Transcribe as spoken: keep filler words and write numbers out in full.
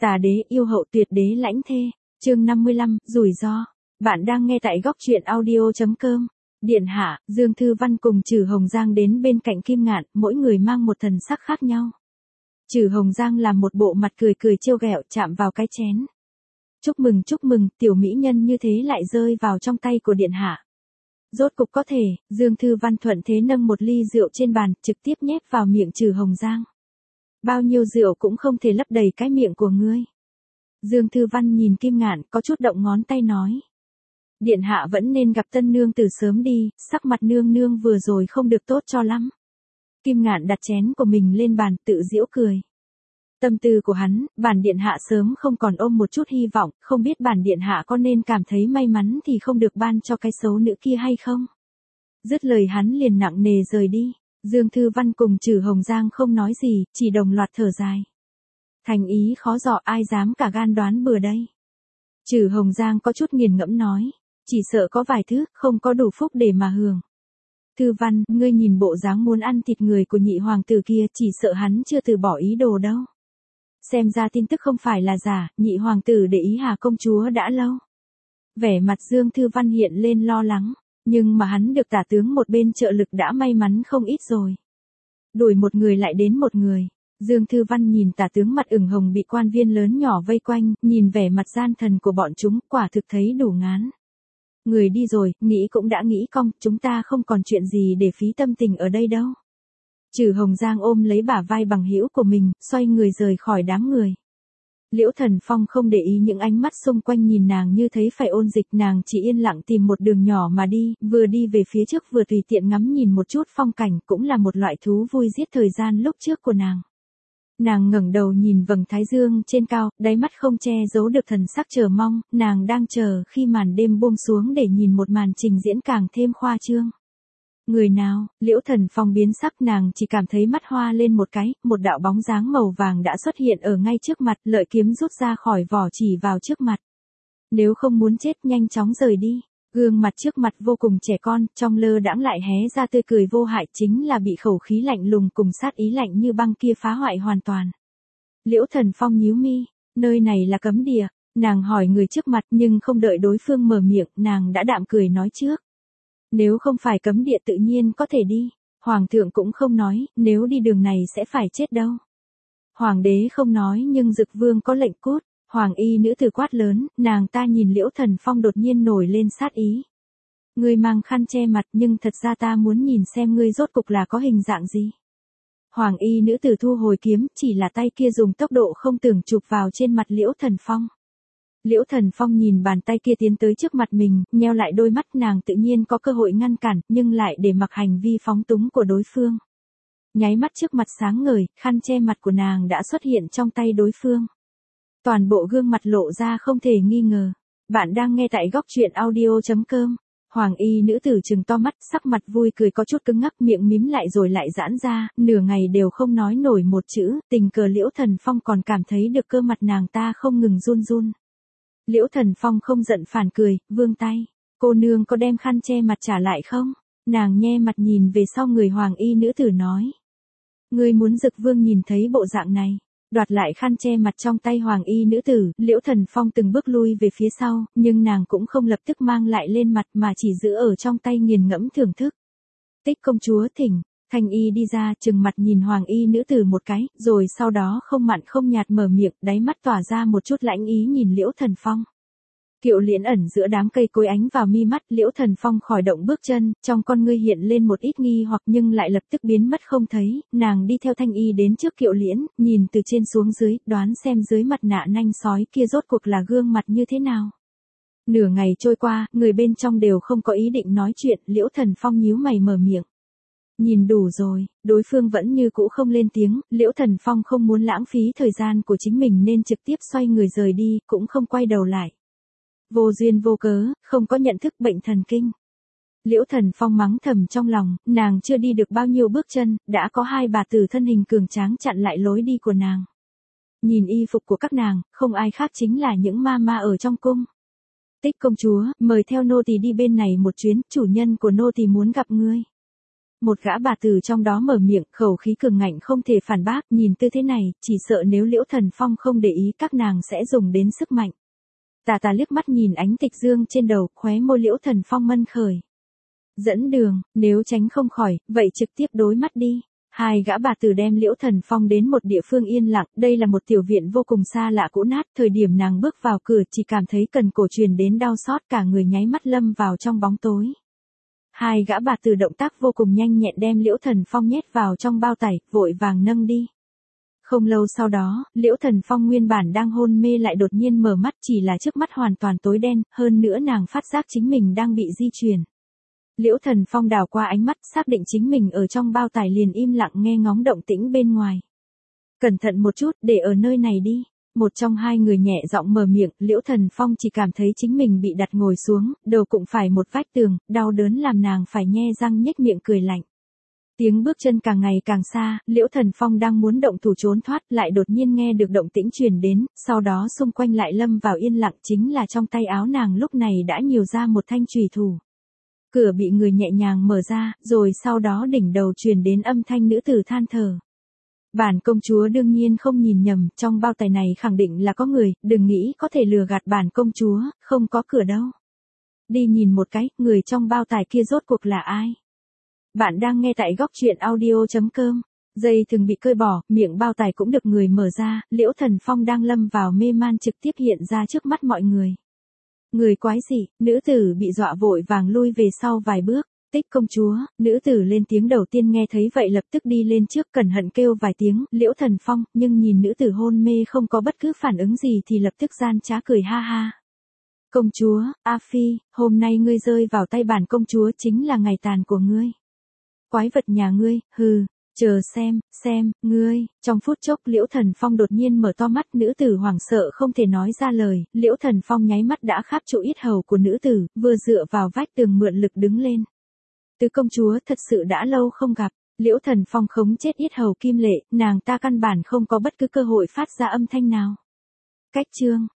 Tà đế yêu hậu tuyệt đế lãnh thê, chương năm mươi lăm, rủi ro. Bạn đang nghe tại góc truyện audio chấm com. Điện hạ, Dương Thư Văn cùng Trử Hồng Giang đến bên cạnh Kim Ngạn, mỗi người mang một thần sắc khác nhau. Trử Hồng Giang làm một bộ mặt cười cười trêu ghẹo chạm vào cái chén. Chúc mừng chúc mừng, tiểu mỹ nhân như thế lại rơi vào trong tay của điện hạ. Rốt cục có thể, Dương Thư Văn thuận thế nâng một ly rượu trên bàn, trực tiếp nhét vào miệng Trử Hồng Giang. Bao nhiêu rượu cũng không thể lấp đầy cái miệng của ngươi. Dương Thư Văn nhìn Kim Ngạn có chút động ngón tay nói. Điện hạ vẫn nên gặp tân nương từ sớm đi, sắc mặt nương nương vừa rồi không được tốt cho lắm. Kim Ngạn đặt chén của mình lên bàn tự giễu cười. Tâm tư của hắn, bản điện hạ sớm không còn ôm một chút hy vọng, không biết bản điện hạ có nên cảm thấy may mắn thì không được ban cho cái xấu nữ kia hay không. Dứt lời hắn liền nặng nề rời đi. Dương Thư Văn cùng Trử Hồng Giang không nói gì, chỉ đồng loạt thở dài. Thành ý khó dò, ai dám cả gan đoán bừa đây. Trử Hồng Giang có chút nghiền ngẫm nói, chỉ sợ có vài thứ không có đủ phúc để mà hưởng. Thư Văn, ngươi nhìn bộ dáng muốn ăn thịt người của nhị hoàng tử kia, chỉ sợ hắn chưa từ bỏ ý đồ đâu. Xem ra tin tức không phải là giả, nhị hoàng tử để ý Hà công chúa đã lâu. Vẻ mặt Dương Thư Văn hiện lên lo lắng. Nhưng mà hắn được tả tướng một bên trợ lực đã may mắn không ít rồi. Đuổi một người lại đến một người. Dương Thư Văn nhìn tả tướng mặt ửng hồng bị quan viên lớn nhỏ vây quanh, nhìn vẻ mặt gian thần của bọn chúng, quả thực thấy đủ ngán. Người đi rồi, nghĩ cũng đã nghĩ cong, chúng ta không còn chuyện gì để phí tâm tình ở đây đâu. Trử Hồng Giang ôm lấy bả vai bằng hữu của mình, xoay người rời khỏi đám người. Liễu Thần Phong không để ý những ánh mắt xung quanh nhìn nàng như thấy phải ôn dịch, nàng chỉ yên lặng tìm một đường nhỏ mà đi, vừa đi về phía trước vừa tùy tiện ngắm nhìn một chút phong cảnh, cũng là một loại thú vui giết thời gian lúc trước của nàng. Nàng ngẩng đầu nhìn vầng thái dương trên cao, đáy mắt không che giấu được thần sắc chờ mong, nàng đang chờ khi màn đêm buông xuống để nhìn một màn trình diễn càng thêm khoa trương. Người nào, Liễu Thần Phong biến sắc, nàng chỉ cảm thấy mắt hoa lên một cái, một đạo bóng dáng màu vàng đã xuất hiện ở ngay trước mặt, lợi kiếm rút ra khỏi vỏ chỉ vào trước mặt. Nếu không muốn chết nhanh chóng rời đi. Gương mặt trước mặt vô cùng trẻ con, trong lơ đãng lại hé ra tươi cười vô hại, chính là bị khẩu khí lạnh lùng cùng sát ý lạnh như băng kia phá hoại hoàn toàn. Liễu Thần Phong nhíu mi, nơi này là cấm địa, nàng hỏi người trước mặt nhưng không đợi đối phương mở miệng, nàng đã đạm cười nói trước. Nếu không phải cấm địa tự nhiên có thể đi, Hoàng thượng cũng không nói, nếu đi đường này sẽ phải chết đâu. Hoàng đế không nói nhưng Dực Vương có lệnh cốt, Hoàng y nữ tử quát lớn, nàng ta nhìn Liễu Thần Phong đột nhiên nổi lên sát ý. Ngươi mang khăn che mặt nhưng thật ra ta muốn nhìn xem ngươi rốt cục là có hình dạng gì. Hoàng y nữ tử thu hồi kiếm, chỉ là tay kia dùng tốc độ không tưởng chụp vào trên mặt Liễu Thần Phong. Liễu Thần Phong nhìn bàn tay kia tiến tới trước mặt mình, nheo lại đôi mắt, nàng tự nhiên có cơ hội ngăn cản, nhưng lại để mặc hành vi phóng túng của đối phương. Nháy mắt trước mặt sáng ngời, khăn che mặt của nàng đã xuất hiện trong tay đối phương. Toàn bộ gương mặt lộ ra không thể nghi ngờ. Bạn đang nghe tại góc truyện audio chấm com. Hoàng y nữ tử trừng to mắt, sắc mặt vui cười có chút cứng ngắc, miệng mím lại rồi lại giãn ra, nửa ngày đều không nói nổi một chữ, tình cờ Liễu Thần Phong còn cảm thấy được cơ mặt nàng ta không ngừng run run. Liễu Thần Phong không giận phản cười, vươn tay. Cô nương có đem khăn che mặt trả lại không? Nàng nhe mặt nhìn về sau người hoàng y nữ tử nói. Ngươi muốn Dực Vương nhìn thấy bộ dạng này. Đoạt lại khăn che mặt trong tay hoàng y nữ tử, Liễu Thần Phong từng bước lui về phía sau, nhưng nàng cũng không lập tức mang lại lên mặt mà chỉ giữ ở trong tay nghiền ngẫm thưởng thức. Tích công chúa thỉnh. Thanh y đi ra, trừng mặt nhìn hoàng y nữ tử một cái, rồi sau đó không mặn không nhạt mở miệng, đáy mắt tỏa ra một chút lãnh ý nhìn Liễu Thần Phong. Kiệu liễn ẩn giữa đám cây cối ánh vào mi mắt, Liễu Thần Phong khỏi động bước chân, trong con ngươi hiện lên một ít nghi hoặc nhưng lại lập tức biến mất không thấy, nàng đi theo Thanh y đến trước kiệu liễn, nhìn từ trên xuống dưới, đoán xem dưới mặt nạ nanh sói kia rốt cuộc là gương mặt như thế nào. Nửa ngày trôi qua, người bên trong đều không có ý định nói chuyện, Liễu Thần Phong nhíu mày mở miệng. Nhìn đủ rồi, đối phương vẫn như cũ không lên tiếng, Liễu Thần Phong không muốn lãng phí thời gian của chính mình nên trực tiếp xoay người rời đi, cũng không quay đầu lại. Vô duyên vô cớ, không có nhận thức bệnh thần kinh. Liễu Thần Phong mắng thầm trong lòng, nàng chưa đi được bao nhiêu bước chân, đã có hai bà tử thân hình cường tráng chặn lại lối đi của nàng. Nhìn y phục của các nàng, không ai khác chính là những ma ma ở trong cung. Tích công chúa, mời theo nô tỳ đi bên này một chuyến, chủ nhân của nô tỳ muốn gặp ngươi. một gã bà tử trong đó mở miệng, khẩu khí cường ngạnh không thể phản bác, nhìn tư thế này, chỉ sợ nếu Liễu Thần Phong không để ý các nàng sẽ dùng đến sức mạnh. Tà tà liếc mắt nhìn ánh tịch dương trên đầu, khóe môi Liễu Thần Phong mân khởi. Dẫn đường, nếu tránh không khỏi, vậy trực tiếp đối mắt đi. Hai gã bà tử đem Liễu Thần Phong đến một địa phương yên lặng, đây là một tiểu viện vô cùng xa lạ cũ nát, thời điểm nàng bước vào cửa chỉ cảm thấy cần cổ truyền đến đau xót, cả người nháy mắt lâm vào trong bóng tối. Hai gã bà tử động tác vô cùng nhanh nhẹn đem Liễu Thần Phong nhét vào trong bao tải, vội vàng nâng đi. Không lâu sau đó, Liễu Thần Phong nguyên bản đang hôn mê lại đột nhiên mở mắt, chỉ là trước mắt hoàn toàn tối đen, hơn nữa nàng phát giác chính mình đang bị di chuyển. Liễu Thần Phong đảo qua ánh mắt, xác định chính mình ở trong bao tải liền im lặng nghe ngóng động tĩnh bên ngoài. Cẩn thận một chút, để ở nơi này đi. Một trong hai người nhẹ giọng mở miệng, Liễu Thần Phong chỉ cảm thấy chính mình bị đặt ngồi xuống, đầu cũng phải một vách tường, đau đớn làm nàng phải nhe răng nhếch miệng cười lạnh. Tiếng bước chân càng ngày càng xa, Liễu Thần Phong đang muốn động thủ trốn thoát, lại đột nhiên nghe được động tĩnh truyền đến, sau đó xung quanh lại lâm vào yên lặng, chính là trong tay áo nàng lúc này đã nhiều ra một thanh chùy thủ. Cửa bị người nhẹ nhàng mở ra, rồi sau đó đỉnh đầu truyền đến âm thanh nữ tử than thở. Bản công chúa đương nhiên không nhìn nhầm, trong bao tải này khẳng định là có người, đừng nghĩ có thể lừa gạt bản công chúa, không có cửa đâu. Đi nhìn một cái, người trong bao tải kia rốt cuộc là ai? Bạn đang nghe tại góc truyện audio chấm com. Dây thường bị cơi bỏ, miệng bao tải cũng được người mở ra, Liễu Thần Phong đang lâm vào mê man trực tiếp hiện ra trước mắt mọi người. Người quái gì, nữ tử bị dọa vội vàng lui về sau vài bước. Tích công chúa, nữ tử lên tiếng đầu tiên nghe thấy vậy lập tức đi lên trước cẩn thận kêu vài tiếng, Liễu Thần Phong, nhưng nhìn nữ tử hôn mê không có bất cứ phản ứng gì thì lập tức gian trá cười ha ha. Công chúa, A Phi, hôm nay ngươi rơi vào tay bản công chúa chính là ngày tàn của ngươi. Quái vật nhà ngươi, hừ, chờ xem, xem, ngươi, trong phút chốc Liễu Thần Phong đột nhiên mở to mắt, nữ tử hoảng sợ không thể nói ra lời, Liễu Thần Phong nháy mắt đã kháp trụ yết hầu của nữ tử, vừa dựa vào vách tường mượn lực đứng lên. Tứ công chúa thật sự đã lâu không gặp, Liễu Thần Phong khống chết yết hầu kim lệ, nàng ta căn bản không có bất cứ cơ hội phát ra âm thanh nào. Cách chương,